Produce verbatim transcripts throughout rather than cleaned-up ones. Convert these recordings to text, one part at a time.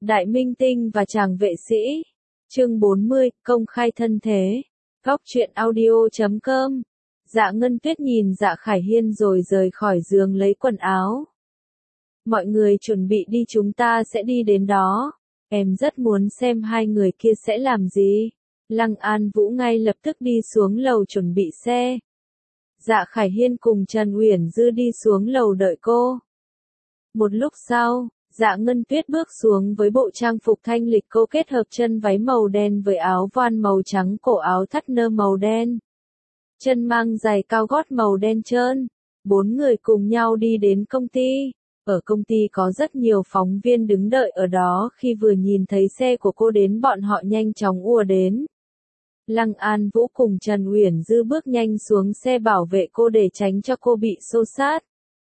Đại minh tinh và chàng vệ sĩ. Chương bốn mươi, công khai thân thế. Góc truyện audio chấm com. Dạ Ngân Tuyết nhìn Dạ Khải Hiên rồi rời khỏi giường lấy quần áo. Mọi người chuẩn bị đi, chúng ta sẽ đi đến đó. Em rất muốn xem hai người kia sẽ làm gì. Lăng An Vũ ngay lập tức đi xuống lầu chuẩn bị xe. Dạ Khải Hiên cùng Trần Uyển Dư đi xuống lầu đợi cô. Một lúc sau, Dạ Ngân Tuyết bước xuống với bộ trang phục thanh lịch, cô kết hợp chân váy màu đen với áo voan màu trắng, cổ áo thắt nơ màu đen. Chân mang giày cao gót màu đen trơn. Bốn người cùng nhau đi đến công ty. Ở công ty có rất nhiều phóng viên đứng đợi ở đó, khi vừa nhìn thấy xe của cô đến bọn họ nhanh chóng ùa đến. Lăng An Vũ cùng Trần Uyển Dư bước nhanh xuống xe bảo vệ cô để tránh cho cô bị xô xát.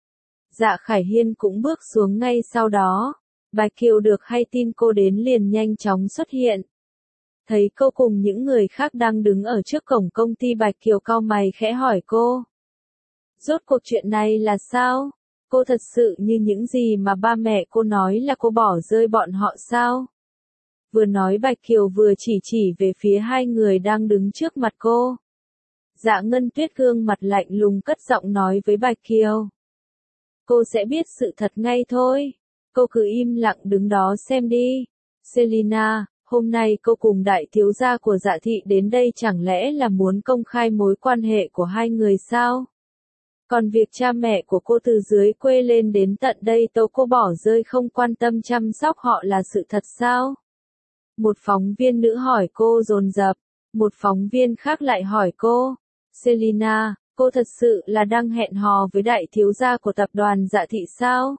Dạ Khải Hiên cũng bước xuống ngay sau đó. Bạch Kiều được hay tin cô đến liền nhanh chóng xuất hiện. Thấy cô cùng những người khác đang đứng ở trước cổng công ty, Bạch Kiều cau mày khẽ hỏi cô. Rốt cuộc chuyện này là sao? Cô thật sự như những gì mà ba mẹ cô nói là cô bỏ rơi bọn họ sao? Vừa nói Bạch Kiều vừa chỉ chỉ về phía hai người đang đứng trước mặt cô. Dạ Ngân Tuyết gương mặt lạnh lùng cất giọng nói với Bạch Kiều. Cô sẽ biết sự thật ngay thôi. Cô cứ im lặng đứng đó xem đi. Selina, hôm nay cô cùng đại thiếu gia của Dạ thị đến đây chẳng lẽ là muốn công khai mối quan hệ của hai người sao? Còn việc cha mẹ của cô từ dưới quê lên đến tận đây tố cô bỏ rơi không quan tâm chăm sóc họ là sự thật sao? Một phóng viên nữ hỏi cô dồn dập. Một phóng viên khác lại hỏi cô. Selina, cô thật sự là đang hẹn hò với đại thiếu gia của tập đoàn Dạ thị sao?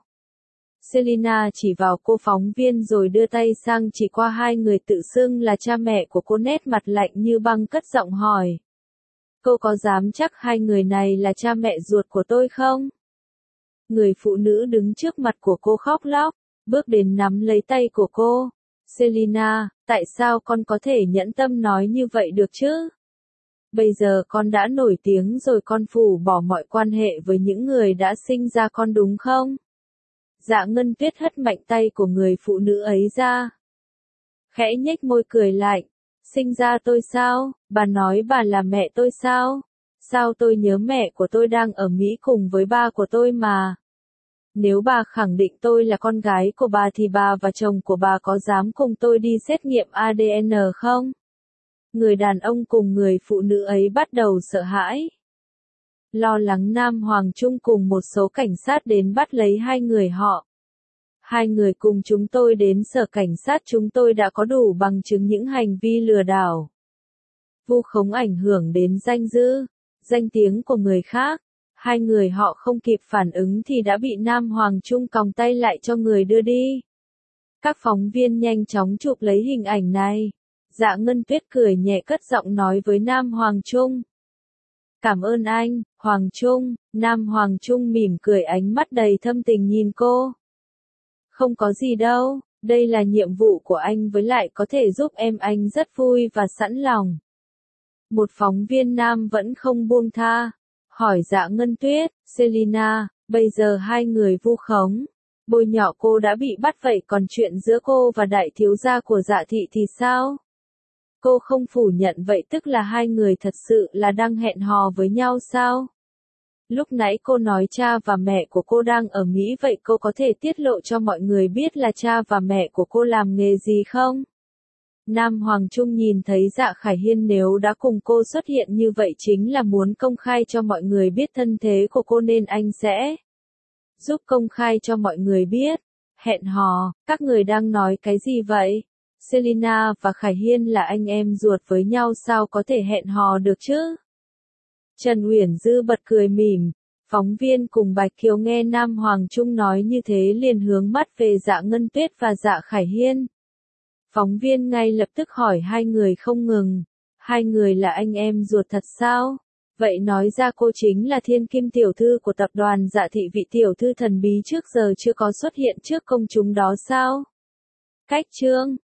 Selina chỉ vào cô phóng viên rồi đưa tay sang chỉ qua hai người tự xưng là cha mẹ của cô, nét mặt lạnh như băng cất giọng hỏi. Cô có dám chắc hai người này là cha mẹ ruột của tôi không? Người phụ nữ đứng trước mặt của cô khóc lóc, bước đến nắm lấy tay của cô. Selina, tại sao con có thể nhẫn tâm nói như vậy được chứ? Bây giờ con đã nổi tiếng rồi, con phủ bỏ mọi quan hệ với những người đã sinh ra con đúng không? Dạ Ngân Tuyết hất mạnh tay của người phụ nữ ấy ra. Khẽ nhếch môi cười lạnh. Sinh ra tôi sao? Bà nói bà là mẹ tôi sao? Sao tôi nhớ mẹ của tôi đang ở Mỹ cùng với ba của tôi mà. Nếu bà khẳng định tôi là con gái của bà thì bà và chồng của bà có dám cùng tôi đi xét nghiệm a đê en không? Người đàn ông cùng người phụ nữ ấy bắt đầu sợ hãi. Lo lắng Nam Hoàng Trung cùng một số cảnh sát đến bắt lấy hai người họ. Hai người cùng chúng tôi đến sở cảnh sát, chúng tôi đã có đủ bằng chứng những hành vi lừa đảo, vu khống ảnh hưởng đến danh dự, danh tiếng của người khác. Hai người họ không kịp phản ứng thì đã bị Nam Hoàng Trung còng tay lại cho người đưa đi. Các phóng viên nhanh chóng chụp lấy hình ảnh này. Dạ Ngân Tuyết cười nhẹ cất giọng nói với Nam Hoàng Trung. Cảm ơn anh, Hoàng Trung. Nam Hoàng Trung mỉm cười, ánh mắt đầy thâm tình nhìn cô. Không có gì đâu, đây là nhiệm vụ của anh, với lại có thể giúp em, anh rất vui và sẵn lòng. Một phóng viên nam vẫn không buông tha. Hỏi Dạ Ngân Tuyết, Selina, bây giờ hai người vu khống, bôi nhọ cô đã bị bắt, vậy còn chuyện giữa cô và đại thiếu gia của Dạ thị thì sao? Cô không phủ nhận, vậy tức là hai người thật sự là đang hẹn hò với nhau sao? Lúc nãy cô nói cha và mẹ của cô đang ở Mỹ, vậy cô có thể tiết lộ cho mọi người biết là cha và mẹ của cô làm nghề gì không? Nam Hoàng Trung nhìn thấy Dạ Khải Hiên nếu đã cùng cô xuất hiện như vậy chính là muốn công khai cho mọi người biết thân thế của cô, nên anh sẽ giúp công khai cho mọi người biết. Hẹn hò, các người đang nói cái gì vậy? Selina và Khải Hiên là anh em ruột với nhau, sao có thể hẹn hò được chứ? Trần Uyển Dư bật cười mỉm. Phóng viên cùng Bạch Kiều nghe Nam Hoàng Trung nói như thế liền hướng mắt về Dạ Ngân Tuyết và Dạ Khải Hiên. Phóng viên ngay lập tức hỏi hai người không ngừng. Hai người là anh em ruột thật sao? Vậy nói ra cô chính là Thiên Kim tiểu thư của tập đoàn Dạ thị, vị tiểu thư thần bí trước giờ chưa có xuất hiện trước công chúng đó sao? Cách chương